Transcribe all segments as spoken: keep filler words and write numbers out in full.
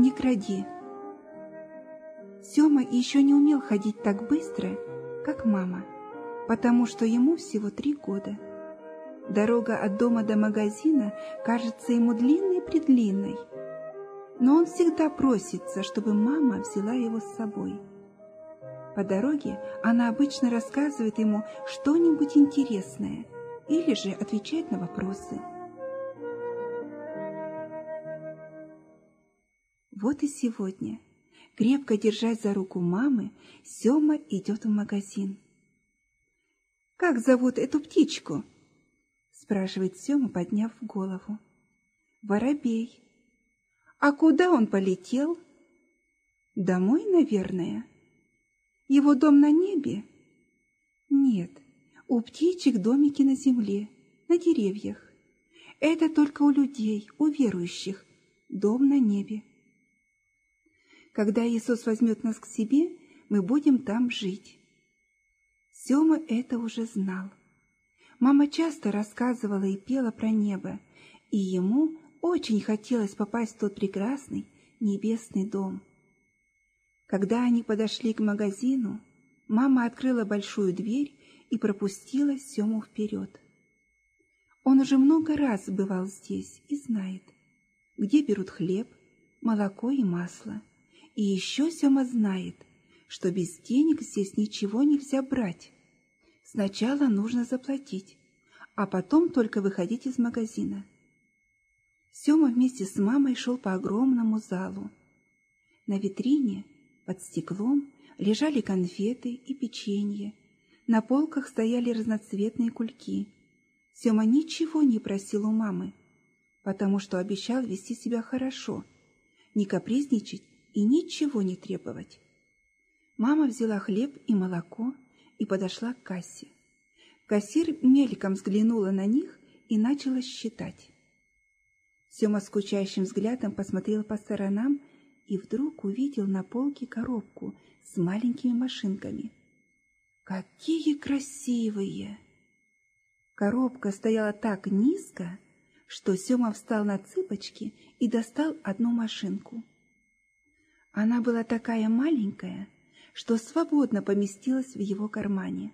не кради. Сёма еще не умел ходить так быстро, как мама, потому что ему всего три года. Дорога от дома до магазина кажется ему длинной-предлинной, но он всегда просится, чтобы мама взяла его с собой. По дороге она обычно рассказывает ему что-нибудь интересное или же отвечает на вопросы. Вот и сегодня, крепко держась за руку мамы, Сёма идет в магазин. «Как зовут эту птичку?» — спрашивает Сёма, подняв голову. «Воробей». «А куда он полетел?» «Домой, наверное». «Его дом на небе?» «Нет, у птичек домики на земле, на деревьях. Это только у людей, у верующих, дом на небе. Когда Иисус возьмет нас к себе, мы будем там жить». Сёма это уже знал. Мама часто рассказывала и пела про небо, и ему очень хотелось попасть в тот прекрасный небесный дом. Когда они подошли к магазину, мама открыла большую дверь и пропустила Сёму вперед. Он уже много раз бывал здесь и знает, где берут хлеб, молоко и масло. И еще Сёма знает, что без денег здесь ничего нельзя брать. Сначала нужно заплатить, а потом только выходить из магазина. Сёма вместе с мамой шел по огромному залу. На витрине под стеклом лежали конфеты и печенье. На полках стояли разноцветные кульки. Сёма ничего не просил у мамы, потому что обещал вести себя хорошо, не капризничать и ничего не требовать. Мама взяла хлеб и молоко и подошла к кассе. Кассир мельком взглянула на них и начала считать. Сёма скучающим взглядом посмотрел по сторонам и вдруг увидел на полке коробку с маленькими машинками. Какие красивые! Коробка стояла так низко, что Сёма встал на цыпочки и достал одну машинку. Она была такая маленькая, что свободно поместилась в его кармане.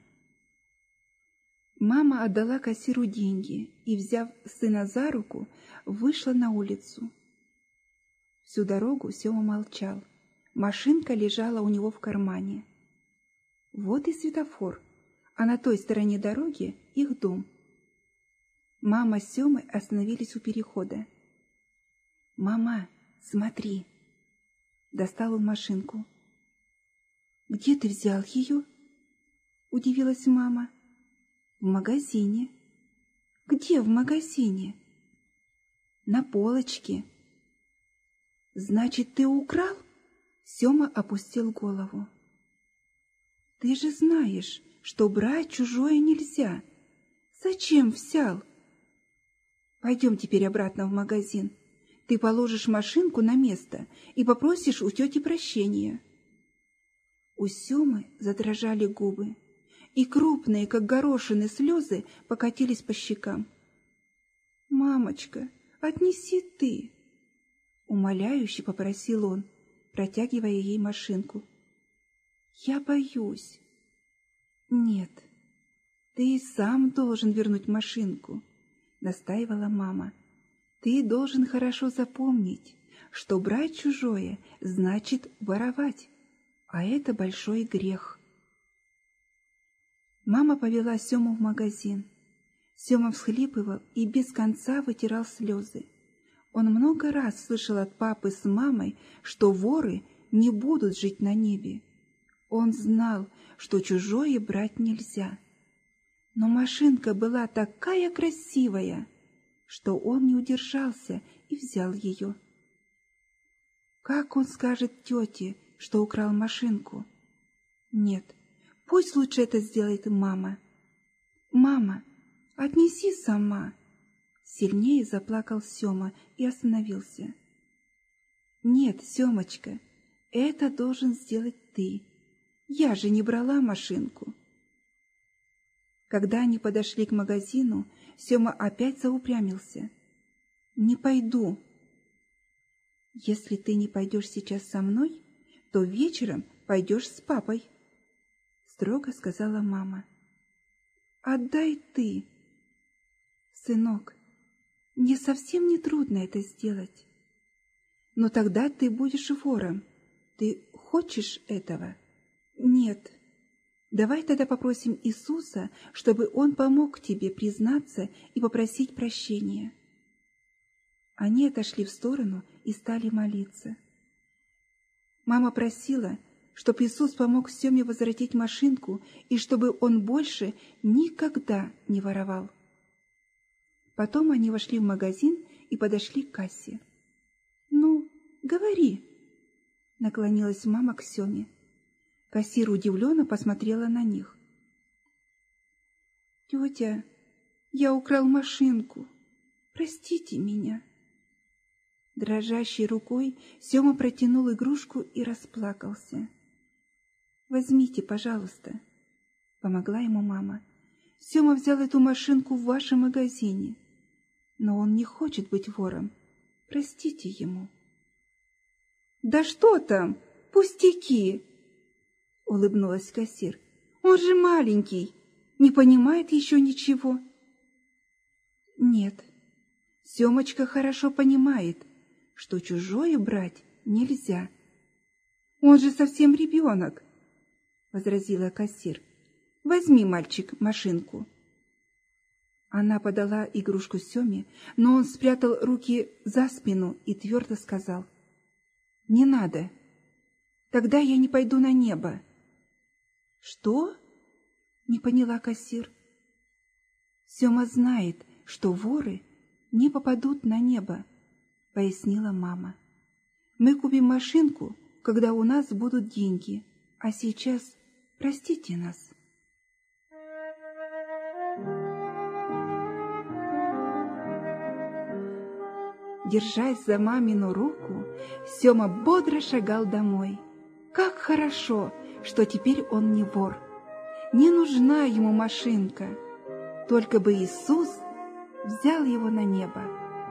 Мама отдала кассиру деньги и, взяв сына за руку, вышла на улицу. Всю дорогу Сёма молчал. Машинка лежала у него в кармане. Вот и светофор, а на той стороне дороги их дом. Мама с Сёмой остановились у перехода. «Мама, смотри!» Достал он машинку. «Где ты взял ее?» — удивилась мама. «В магазине». «Где в магазине?» «На полочке». «Значит, ты украл?» Сёма опустил голову. «Ты же знаешь, что брать чужое нельзя. Зачем взял?» «Пойдем теперь обратно в магазин. Ты положишь машинку на место и попросишь у тети прощения». У Сёмы задрожали губы, и крупные, как горошины, слезы покатились по щекам. «Мамочка, отнеси ты!» — умоляюще попросил он, протягивая ей машинку. «Я боюсь». «Нет, ты и сам должен вернуть машинку», — настаивала мама. «Ты должен хорошо запомнить, что брать чужое значит воровать, а это большой грех». Мама повела Сёму в магазин. Сёма всхлипывал и без конца вытирал слезы. Он много раз слышал от папы с мамой, что воры не будут жить на небе. Он знал, что чужое брать нельзя. Но машинка была такая красивая, что он не удержался и взял ее. Как он скажет тете, что украл машинку? Нет, пусть лучше это сделает мама. «Мама, отнеси сама!» Сильнее заплакал Сёма и остановился. «Нет, Сёмочка, это должен сделать ты. Я же не брала машинку». Когда они подошли к магазину, Сёма опять заупрямился. «Не пойду». Если ты не пойдешь сейчас со мной, то вечером пойдешь с папой, строго сказала мама. Отдай ты. Сынок, мне совсем не трудно это сделать. Но тогда ты будешь вором. Ты хочешь этого? Нет. Давай тогда попросим Иисуса, чтобы Он помог тебе признаться и попросить прощения. Они отошли в сторону и стали молиться. Мама просила, чтобы Иисус помог Семе возвратить машинку и чтобы он больше никогда не воровал. Потом они вошли в магазин и подошли к кассе. «Ну, говори», — наклонилась мама к Семе. Кассир удивленно посмотрела на них. «Тетя, я украл машинку. Простите меня». Дрожащей рукой Сема протянул игрушку и расплакался. «Возьмите, пожалуйста», — помогла ему мама. «Сема взял эту машинку в вашем магазине, но он не хочет быть вором. Простите ему». «Да что там? Пустяки!» — улыбнулась кассир. «Он же маленький, не понимает еще ничего». «Нет, Семочка хорошо понимает, что чужое брать нельзя. Он же совсем ребенок», — возразила кассир. «Возьми, мальчик, машинку». Она подала игрушку Семе, но он спрятал руки за спину и твердо сказал: «Не надо. Тогда я не пойду на небо». «Что?» — не поняла кассир. «Сема знает, что воры не попадут на небо», — пояснила мама. «Мы купим машинку, когда у нас будут деньги, а сейчас простите нас». Держась за мамину руку, Сема бодро шагал домой. Как хорошо, что теперь он не вор. Не нужна ему машинка. Только бы Иисус взял его на небо.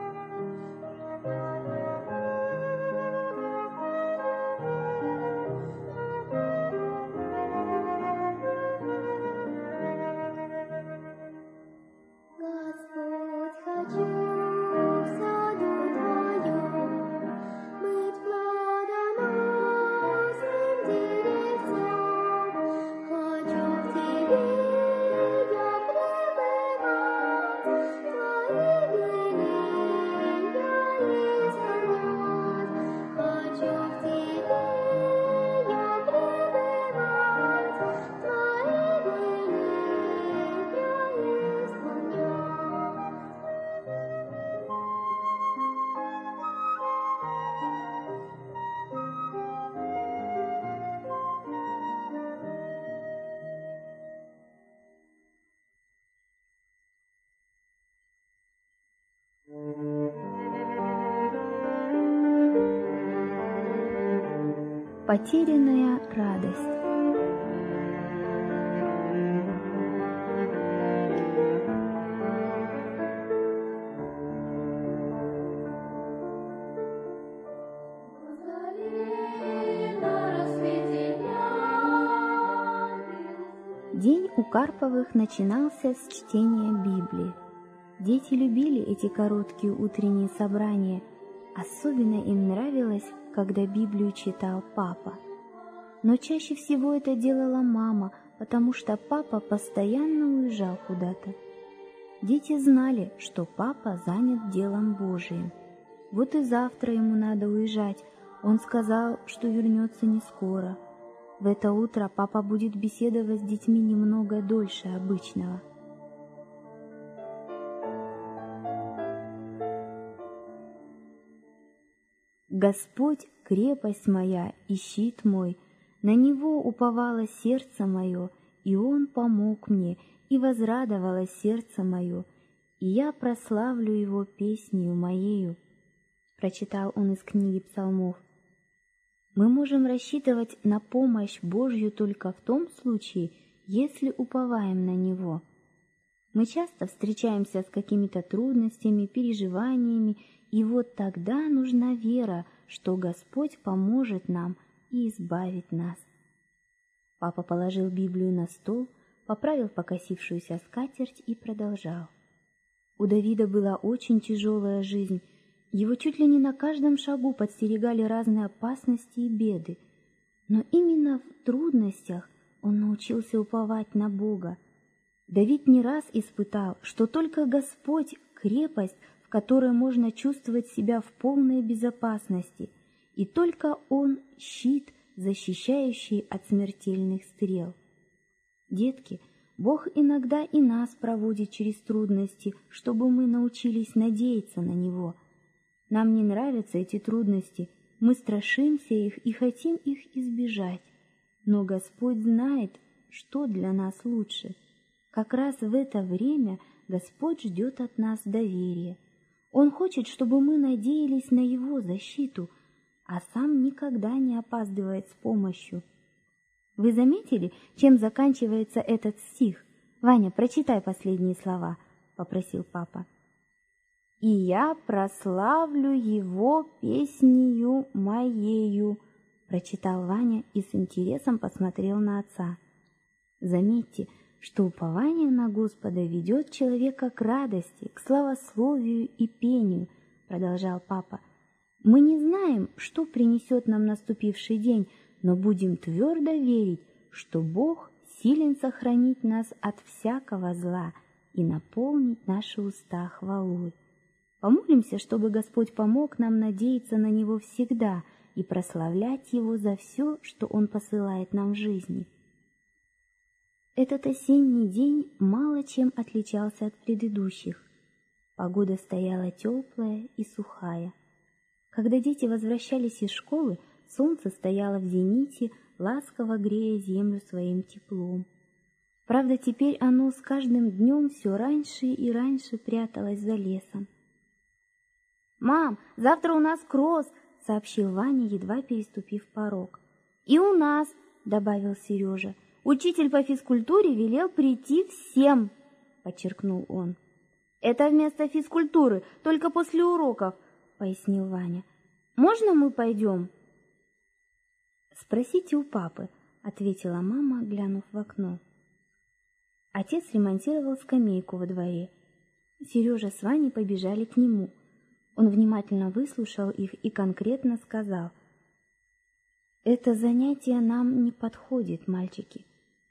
Потерянная радость. День у Карповых начинался с чтения Библии. Дети любили эти короткие утренние собрания. Особенно им нравилось, когда Библию читал папа. Но чаще всего это делала мама, потому что папа постоянно уезжал куда-то. Дети знали, что папа занят делом Божиим. Вот и завтра ему надо уезжать. Он сказал, что вернется не скоро. В это утро папа будет беседовать с детьми немного дольше обычного. Господь — крепость моя и щит мой, на Него уповало сердце мое, и Он помог мне, и возрадовалось сердце мое, и я прославлю Его песнею моею. Прочитал он из книги Псалмов. Мы можем рассчитывать на помощь Божью только в том случае, если уповаем на Него. Мы часто встречаемся с какими-то трудностями, переживаниями, и вот тогда нужна вера, что Господь поможет нам и избавит нас. Папа положил Библию на стол, поправил покосившуюся скатерть и продолжал. У Давида была очень тяжелая жизнь, его чуть ли не на каждом шагу подстерегали разные опасности и беды, но именно в трудностях он научился уповать на Бога. Давид не раз испытал, что только Господь — крепость, в которой можно чувствовать себя в полной безопасности, и только Он — щит, защищающий от смертельных стрел. Детки, Бог иногда и нас проводит через трудности, чтобы мы научились надеяться на Него. Нам не нравятся эти трудности, мы страшимся их и хотим их избежать. Но Господь знает, что для нас лучше. Как раз в это время Господь ждет от нас доверия. Он хочет, чтобы мы надеялись на Его защиту, а сам никогда не опаздывает с помощью. Вы заметили, чем заканчивается этот стих? Ваня, прочитай последние слова, попросил папа. И я прославлю Его песнею моею, прочитал Ваня и с интересом посмотрел на отца. Заметьте, что упование на Господа ведет человека к радости, к славословию и пению, продолжал папа. Мы не знаем, что принесет нам наступивший день, но будем твердо верить, что Бог силен сохранить нас от всякого зла и наполнить наши уста хвалой. Помолимся, чтобы Господь помог нам надеяться на Него всегда и прославлять Его за все, что Он посылает нам в жизни. Этот осенний день мало чем отличался от предыдущих. Погода стояла теплая и сухая. Когда дети возвращались из школы, солнце стояло в зените, ласково грея землю своим теплом. Правда, теперь оно с каждым днем все раньше и раньше пряталось за лесом. «Мам, завтра у нас кросс!» — сообщил Ваня, едва переступив порог. «И у нас!» — добавил Сережа. «Учитель по физкультуре велел прийти всем!» — подчеркнул он. «Это вместо физкультуры, только после уроков!» — пояснил Ваня. «Можно мы пойдем?» «Спросите у папы», — ответила мама, глянув в окно. Отец ремонтировал скамейку во дворе. Сережа с Ваней побежали к нему. Он внимательно выслушал их и конкретно сказал: «Это занятие нам не подходит, мальчики.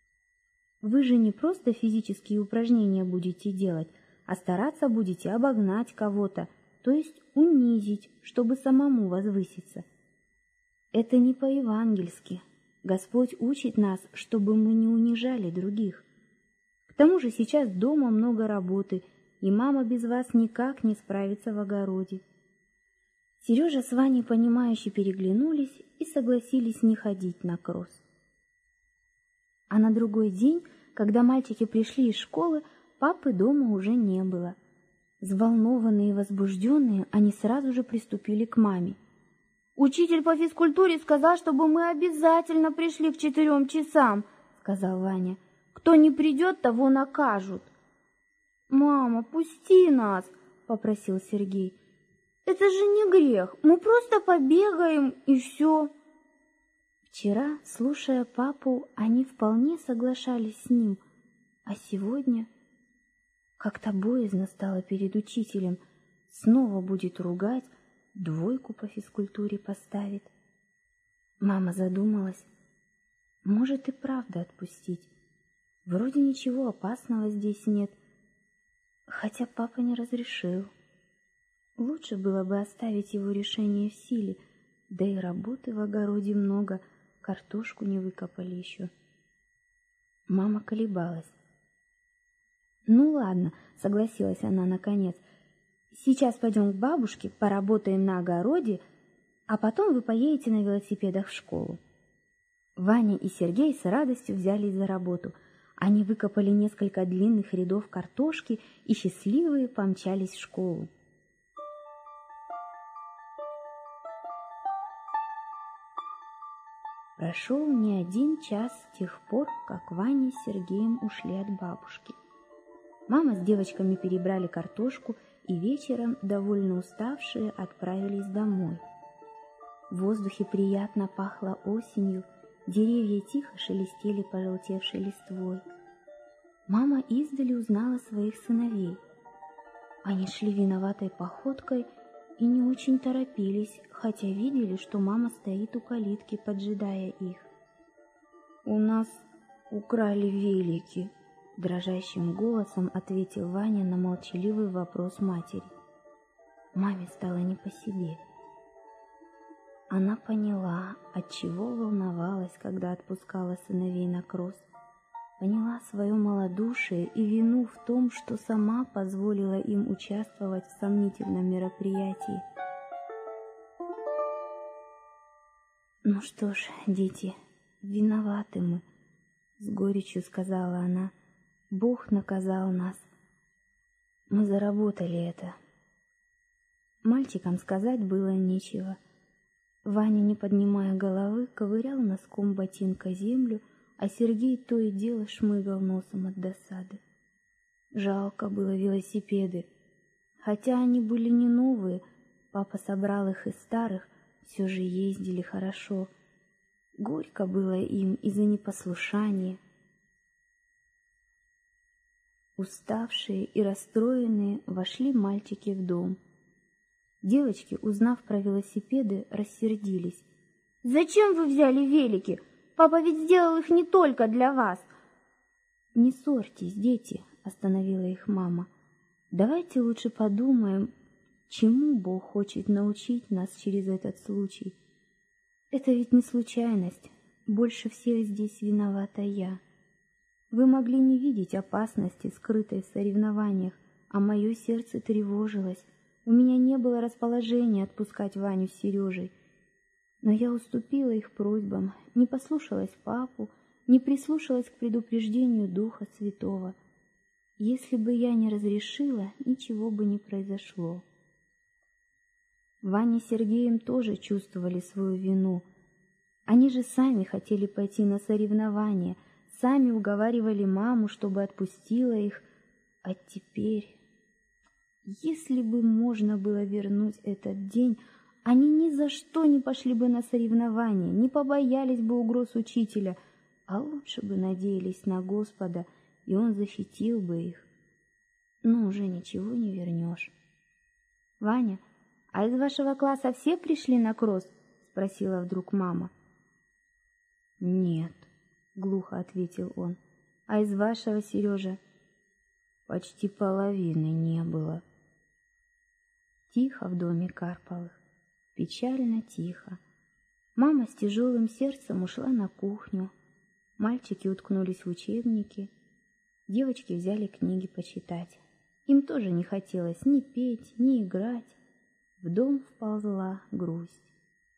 Вы же не просто физические упражнения будете делать, а стараться будете обогнать кого-то, то есть унизить, чтобы самому возвыситься. Это не по-евангельски. Господь учит нас, чтобы мы не унижали других. К тому же сейчас дома много работы, и мама без вас никак не справится в огороде». Сережа с Ваней, понимающе переглянулись и согласились не ходить на кросс. А на другой день, когда мальчики пришли из школы, папы дома уже не было. Взволнованные и возбужденные, они сразу же приступили к маме. «Учитель по физкультуре сказал, чтобы мы обязательно пришли к четырем часам», — сказал Ваня. «Кто не придет, того накажут». «Мама, пусти нас», — попросил Сергей. «Это же не грех, мы просто побегаем и все». Вчера, слушая папу, они вполне соглашались с ним, а сегодня как-то боязно стало перед учителем. Снова будет ругать, двойку по физкультуре поставит. Мама задумалась. Может и правда отпустить. Вроде ничего опасного здесь нет, хотя папа не разрешил. Лучше было бы оставить его решение в силе, да и работы в огороде много, картошку не выкопали еще. Мама колебалась. «Ну ладно», — согласилась она наконец. «Сейчас пойдем к бабушке, поработаем на огороде, а потом вы поедете на велосипедах в школу». Ваня и Сергей с радостью взялись за работу. Они выкопали несколько длинных рядов картошки и счастливые помчались в школу. Прошел не один час с тех пор, как Ваня с Сергеем ушли от бабушки. Мама с девочками перебрали картошку и вечером, довольно уставшие, отправились домой. В воздухе приятно пахло осенью, деревья тихо шелестели пожелтевшей листвой. Мама издали узнала своих сыновей. Они шли виноватой походкой и не очень торопились, хотя видели, что мама стоит у калитки, поджидая их. «У нас украли велики», — дрожащим голосом ответил Ваня на молчаливый вопрос матери. Маме стало не по себе. Она поняла, отчего волновалась, когда отпускала сыновей на кросс. Поняла свое малодушие и вину в том, что сама позволила им участвовать в сомнительном мероприятии. «Ну что ж, дети, виноваты мы», — с горечью сказала она. «Бог наказал нас. Мы заработали это». Мальчикам сказать было нечего. Ваня, не поднимая головы, ковырял носком ботинка землю, а Сергей то и дело шмыгал носом от досады. Жалко было велосипеды. Хотя они были не новые, папа собрал их из старых, все же ездили хорошо. Горько было им из-за непослушания. Уставшие и расстроенные вошли мальчики в дом. Девочки, узнав про велосипеды, рассердились. «Зачем вы взяли велики? Папа ведь сделал их не только для вас!» «Не ссорьтесь, дети», — остановила их мама. «Давайте лучше подумаем, чему Бог хочет научить нас через этот случай. Это ведь не случайность. Больше всех здесь виновата я. Вы могли не видеть опасности, скрытой в соревнованиях, а мое сердце тревожилось. У меня не было расположения отпускать Ваню с Сережей. Но я уступила их просьбам, не послушалась папу, не прислушалась к предупреждению Духа Святого. Если бы я не разрешила, ничего бы не произошло». Ваня с Сергеем тоже чувствовали свою вину. Они же сами хотели пойти на соревнования, сами уговаривали маму, чтобы отпустила их. А теперь, если бы можно было вернуть этот день, они ни за что не пошли бы на соревнования, не побоялись бы угроз учителя, а лучше бы надеялись на Господа, и Он защитил бы их. Но уже ничего не вернешь. «Ваня, а из вашего класса все пришли на кросс?» — спросила вдруг мама. «Нет», — глухо ответил он. «А из вашего, Сережа?» «Почти половины не было». Тихо в доме Карповых, печально тихо. Мама с тяжелым сердцем ушла на кухню. Мальчики уткнулись в учебники. Девочки взяли книги почитать. Им тоже не хотелось ни петь, ни играть. В дом вползла грусть.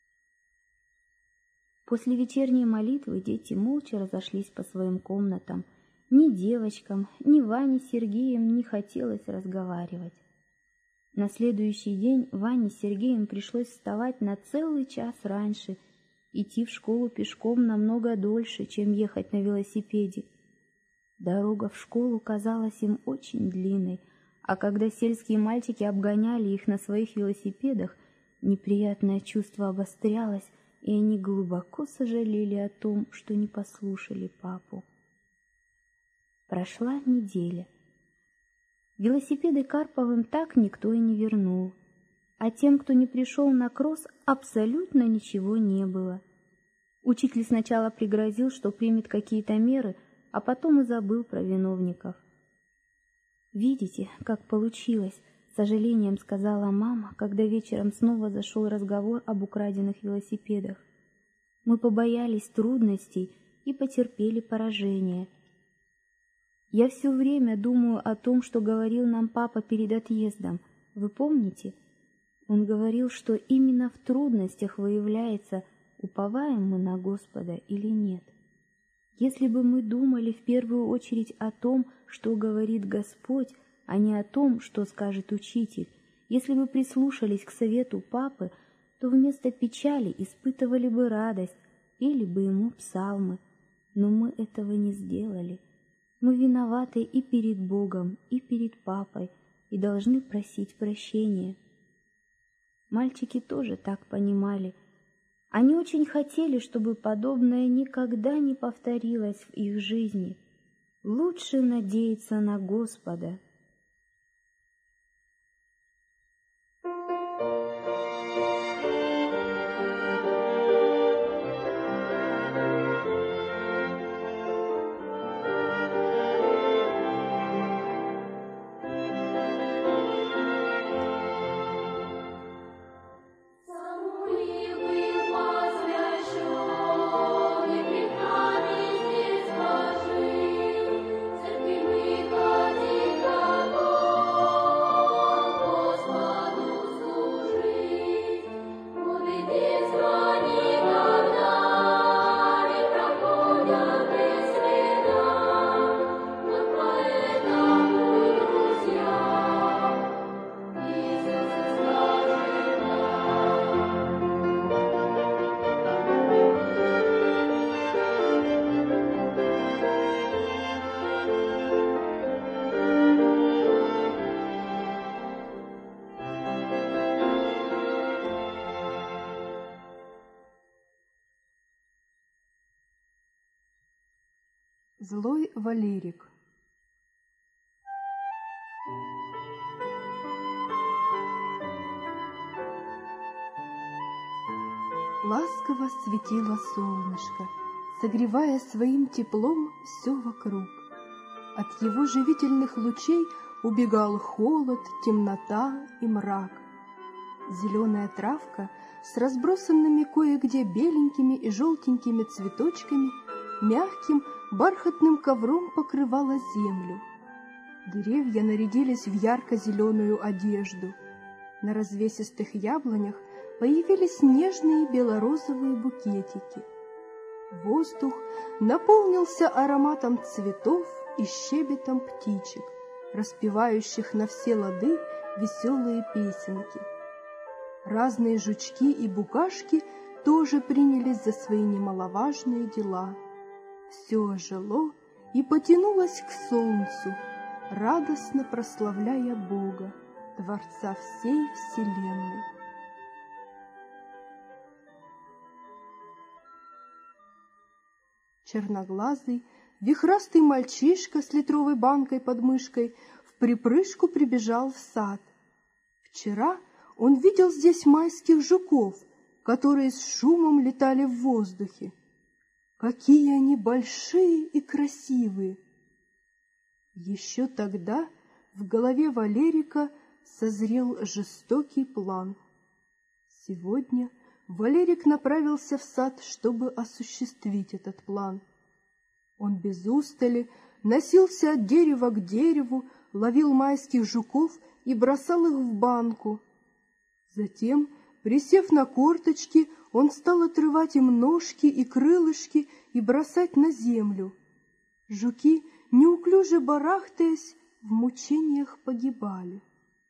После вечерней молитвы дети молча разошлись по своим комнатам. Ни девочкам, ни Ване с Сергеем не хотелось разговаривать. На следующий день Ване с Сергеем пришлось вставать на целый час раньше, идти в школу пешком намного дольше, чем ехать на велосипеде. Дорога в школу казалась им очень длинной, а когда сельские мальчики обгоняли их на своих велосипедах, неприятное чувство обострялось, и они глубоко сожалели о том, что не послушали папу. Прошла неделя. Велосипеды Карповым так никто и не вернул, а тем, кто не пришел на кросс, абсолютно ничего не было. Учитель сначала пригрозил, что примет какие-то меры, а потом и забыл про виновников. «Видите, как получилось», — с сожалением сказала мама, когда вечером снова зашел разговор об украденных велосипедах. «Мы побоялись трудностей и потерпели поражение. Я все время думаю о том, что говорил нам папа перед отъездом. Вы помните? Он говорил, что именно в трудностях выявляется, уповаем мы на Господа или нет. Если бы мы думали в первую очередь о том, что говорит Господь, а не о том, что скажет учитель, если бы прислушались к совету папы, то вместо печали испытывали бы радость, пели бы ему псалмы. Но мы этого не сделали. Мы виноваты и перед Богом, и перед папой, и должны просить прощения. Мальчики тоже так понимали. Они очень хотели, чтобы подобное никогда не повторилось в их жизни. Лучше надеяться на Господа. Злой Валерик. Ласково светило солнышко, согревая своим теплом все вокруг. От его живительных лучей убегал холод, темнота и мрак. Зеленая травка с разбросанными кое-где беленькими и желтенькими цветочками мягким бархатным ковром покрывала землю. Деревья нарядились в ярко-зеленую одежду. На развесистых яблонях появились нежные белорозовые букетики. Воздух наполнился ароматом цветов и щебетом птичек, распевающих на все лады веселые песенки. Разные жучки и букашки тоже принялись за свои немаловажные дела. Все ожило и потянулось к солнцу, радостно прославляя Бога, Творца всей вселенной. Черноглазый, вихрастый мальчишка с литровой банкой под мышкой вприпрыжку прибежал в сад. Вчера он видел здесь майских жуков, которые с шумом летали в воздухе. Какие они большие и красивые! Еще тогда в голове Валерика созрел жестокий план. Сегодня Валерик направился в сад, чтобы осуществить этот план. Он без устали носился от дерева к дереву, ловил майских жуков и бросал их в банку. Затем, присев на корточки, он стал отрывать им ножки и крылышки и бросать на землю. Жуки, неуклюже барахтаясь, в мучениях погибали.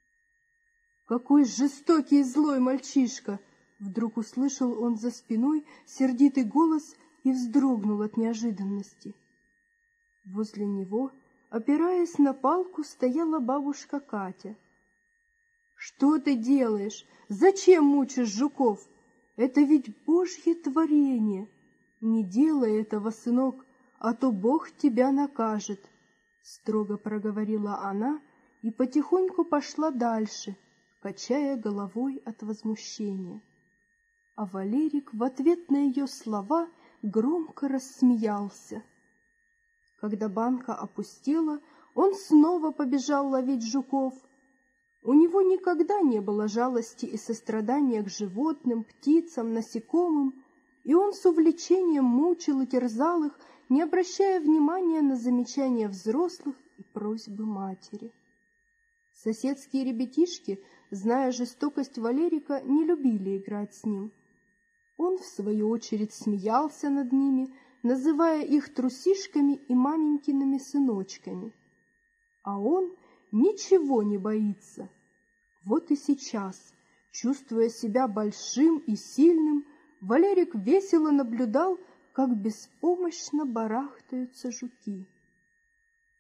«Какой жестокий и злой мальчишка!» Вдруг услышал он за спиной сердитый голос и вздрогнул от неожиданности. Возле него, опираясь на палку, стояла бабушка Катя. «Что ты делаешь? Зачем мучишь жуков? Это ведь Божье творение. Не делай этого, сынок, а то Бог тебя накажет», — строго проговорила она и потихоньку пошла дальше, качая головой от возмущения. А Валерик в ответ на ее слова громко рассмеялся. Когда банка опустела, он снова побежал ловить жуков. У него никогда не было жалости и сострадания к животным, птицам, насекомым, и он с увлечением мучил и терзал их, не обращая внимания на замечания взрослых и просьбы матери. Соседские ребятишки, зная жестокость Валерика, не любили играть с ним. Он, в свою очередь, смеялся над ними, называя их трусишками и маменькиными сыночками. А он ничего не боится. Вот и сейчас, чувствуя себя большим и сильным, Валерик весело наблюдал, как беспомощно барахтаются жуки.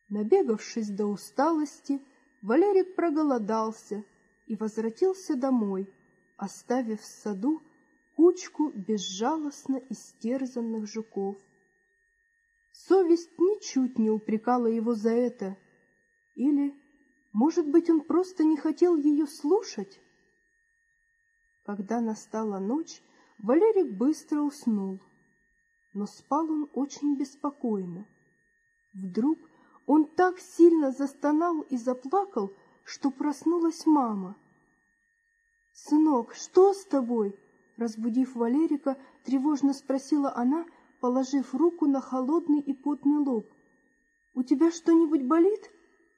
Набегавшись до усталости, Валерик проголодался и возвратился домой, оставив в саду кучку безжалостно истерзанных жуков. Совесть ничуть не упрекала его за это. Или, может быть, он просто не хотел ее слушать? Когда настала ночь, Валерик быстро уснул. Но спал он очень беспокойно. Вдруг он так сильно застонал и заплакал, что проснулась мама. «Сынок, что с тобой?» Разбудив Валерика, тревожно спросила она, положив руку на холодный и потный лоб. «У тебя что-нибудь болит?»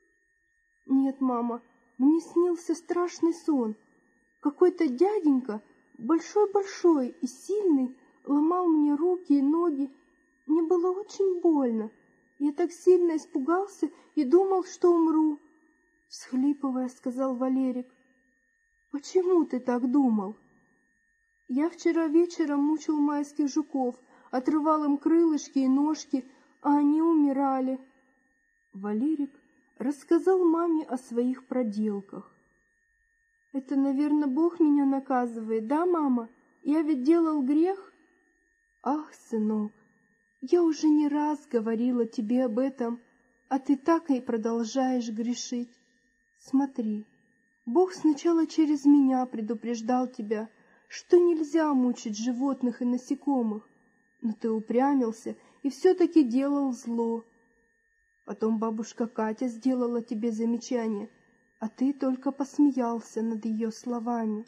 «Нет, мама, мне снился страшный сон. Какой-то дяденька, большой-большой и сильный, ломал мне руки и ноги. Мне было очень больно. Я так сильно испугался и думал, что умру», — всхлипывая, сказал Валерик. «Почему ты так думал?» «Я вчера вечером мучил майских жуков, отрывал им крылышки и ножки, а они умирали». Валерик рассказал маме о своих проделках. «Это, наверное, Бог меня наказывает, да, мама? Я ведь делал грех?» «Ах, сынок, я уже не раз говорила тебе об этом, а ты так и продолжаешь грешить. Смотри, Бог сначала через меня предупреждал тебя, что нельзя мучить животных и насекомых, но ты упрямился и все-таки делал зло. Потом бабушка Катя сделала тебе замечание, а ты только посмеялся над ее словами.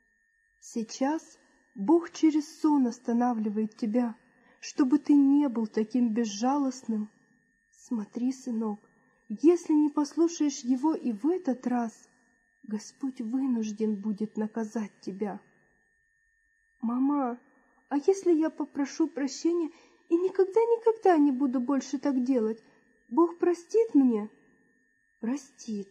Сейчас Бог через сон останавливает тебя, чтобы ты не был таким безжалостным. Смотри, сынок, если не послушаешь его и в этот раз, Господь вынужден будет наказать тебя». «Мама, а если я попрошу прощения и никогда-никогда не буду больше так делать, Бог простит мне?» «Простит».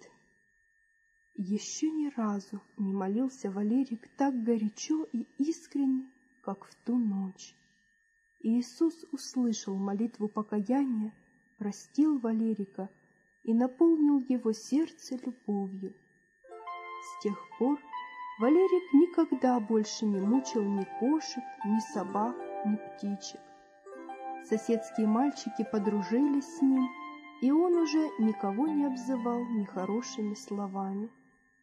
Еще ни разу не молился Валерик так горячо и искренне, как в ту ночь. И Иисус услышал молитву покаяния, простил Валерика и наполнил его сердце любовью. С тех пор Валерик никогда больше не мучил ни кошек, ни собак, ни птичек. Соседские мальчики подружились с ним, и он уже никого не обзывал нехорошими словами.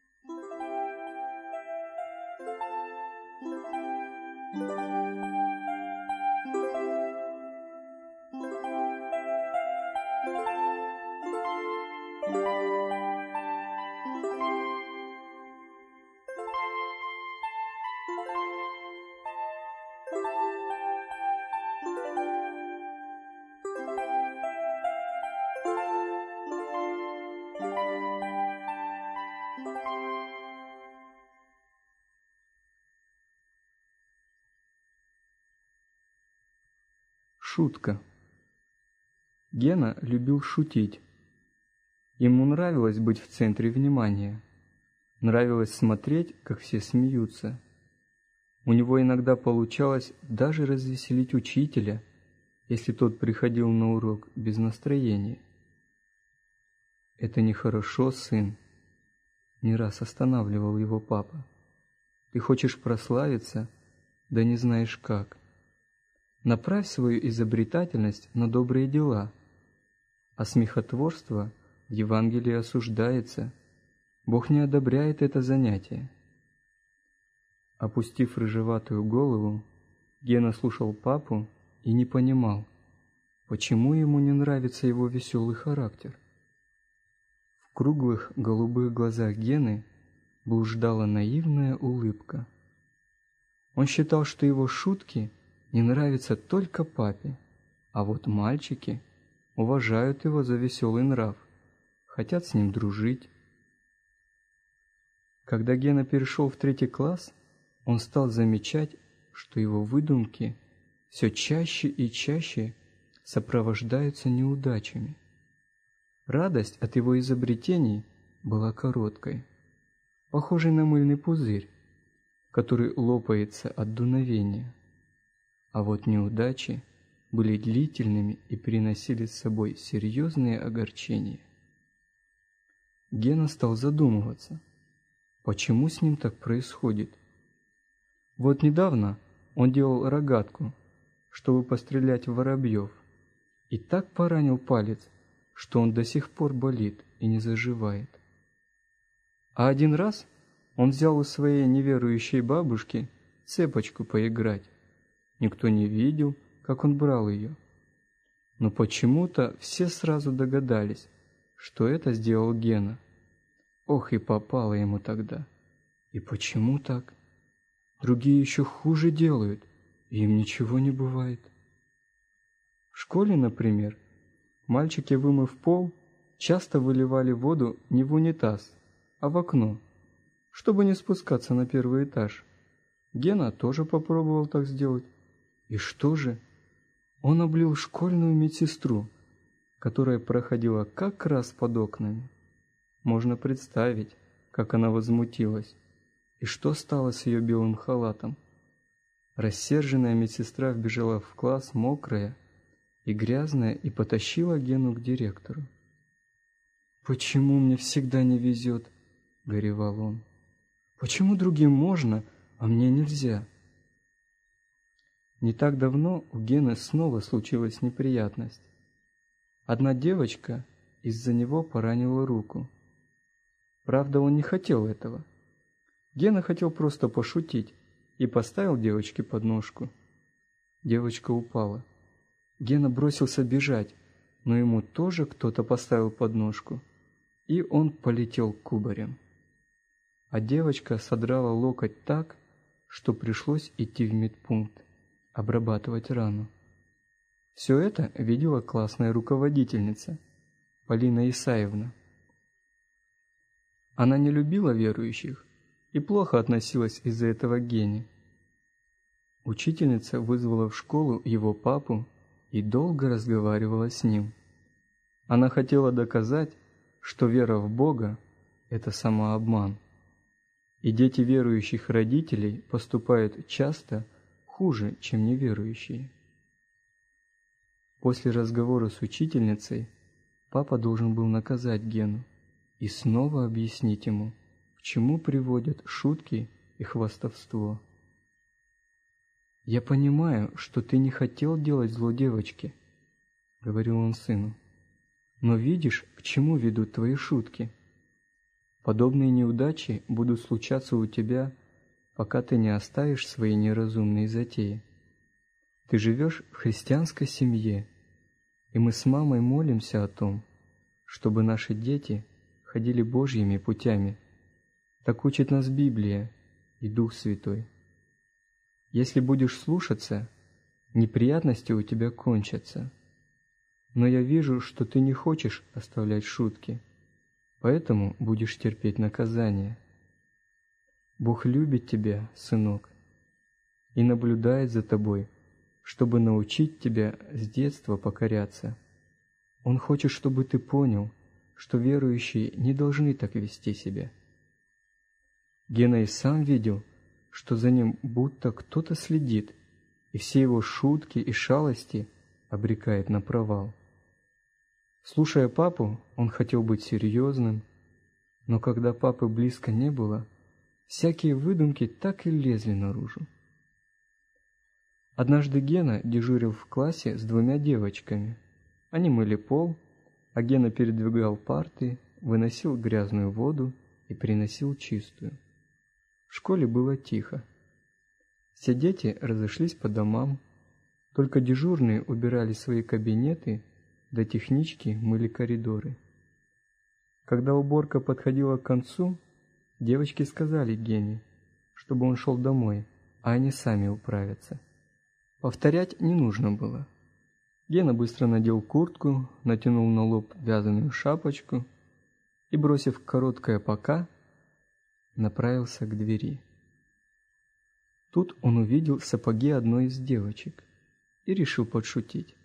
Шутка. Гена любил шутить. Ему нравилось быть в центре внимания. Нравилось смотреть, как все смеются. У него иногда получалось даже развеселить учителя, если тот приходил на урок без настроения. «Это нехорошо, сын», — не раз останавливал его папа. «Ты хочешь прославиться, да не знаешь как. Направь свою изобретательность на добрые дела, а смехотворство в Евангелии осуждается. Бог не одобряет это занятие». Опустив рыжеватую голову, Гена слушал папу и не понимал, почему ему не нравится его веселый характер. В круглых голубых глазах Гены блуждала наивная улыбка. Он считал, что его шутки не нравятся только папе, а вот мальчики уважают его за веселый нрав, хотят с ним дружить. Когда Гена перешел в третий класс, он стал замечать, что его выдумки все чаще и чаще сопровождаются неудачами. Радость от его изобретений была короткой, похожей на мыльный пузырь, который лопается от дуновения. А вот неудачи были длительными и приносили с собой серьезные огорчения. Гена стал задумываться, почему с ним так происходит. Вот недавно он делал рогатку, чтобы пострелять в воробьев, и так поранил палец, что он до сих пор болит и не заживает. А один раз он взял у своей неверующей бабушки цепочку поиграть. Никто не видел, как он брал ее. Но почему-то все сразу догадались, что это сделал Гена. Ох, и попало ему тогда. И почему так? Другие еще хуже делают, и им ничего не бывает. В школе, например, мальчики, вымыв пол, часто выливали воду не в унитаз, а в окно, чтобы не спускаться на первый этаж. Гена тоже попробовал так сделать. И что же? Он облил школьную медсестру, которая проходила как раз под окнами. Можно представить, как она возмутилась. И что стало с ее белым халатом? Рассерженная медсестра вбежала в класс мокрая и грязная и потащила Гену к директору. «Почему мне всегда не везет?» — горевал он. «Почему другим можно, а мне нельзя?» Не так давно у Гены снова случилась неприятность. Одна девочка из-за него поранила руку. Правда, он не хотел этого. Гена хотел просто пошутить и поставил девочке подножку. Девочка упала. Гена бросился бежать, но ему тоже кто-то поставил подножку, и он полетел кубарем. А девочка содрала локоть так, что пришлось идти в медпункт, обрабатывать рану. Все это видела классная руководительница, Полина Исаевна. Она не любила верующих и плохо относилась из-за этого к Гене. Учительница вызвала в школу его папу и долго разговаривала с ним. Она хотела доказать, что вера в Бога – это самообман. И дети верующих родителей поступают часто хуже, чем неверующие. После разговора с учительницей папа должен был наказать Гену и снова объяснить ему, к чему приводят шутки и хвастовство. «Я понимаю, что ты не хотел делать зло девочке», — говорил он сыну, «но видишь, к чему ведут твои шутки? Подобные неудачи будут случаться у тебя, пока ты не оставишь свои неразумные затеи. Ты живешь в христианской семье, и мы с мамой молимся о том, чтобы наши дети ходили Божьими путями. Так учит нас Библия и Дух Святой. Если будешь слушаться, неприятности у тебя кончатся. Но я вижу, что ты не хочешь оставлять шутки, поэтому будешь терпеть наказание. Бог любит тебя, сынок, и наблюдает за тобой, чтобы научить тебя с детства покоряться. Он хочет, чтобы ты понял, что верующие не должны так вести себя». Гена и сам видел, что за ним будто кто-то следит, и все его шутки и шалости обрекает на провал. Слушая папу, он хотел быть серьезным, но когда папы близко не было, всякие выдумки так и лезли наружу. Однажды Гена дежурил в классе с двумя девочками. Они мыли пол, а Гена передвигал парты, выносил грязную воду и приносил чистую. В школе было тихо. Все дети разошлись по домам, только дежурные убирали свои кабинеты, да технички мыли коридоры. Когда уборка подходила к концу, девочки сказали Гене, чтобы он шел домой, а они сами управятся. Повторять не нужно было. Гена быстро надел куртку, натянул на лоб вязаную шапочку и, бросив короткое «пока», направился к двери. Тут он увидел сапоги одной из девочек и решил подшутить.